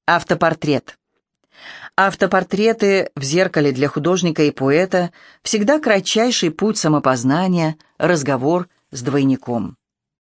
Автопортрет. Автопортреты в зеркале для художника и поэта всегда кратчайший путь самопознания, разговор с двойником.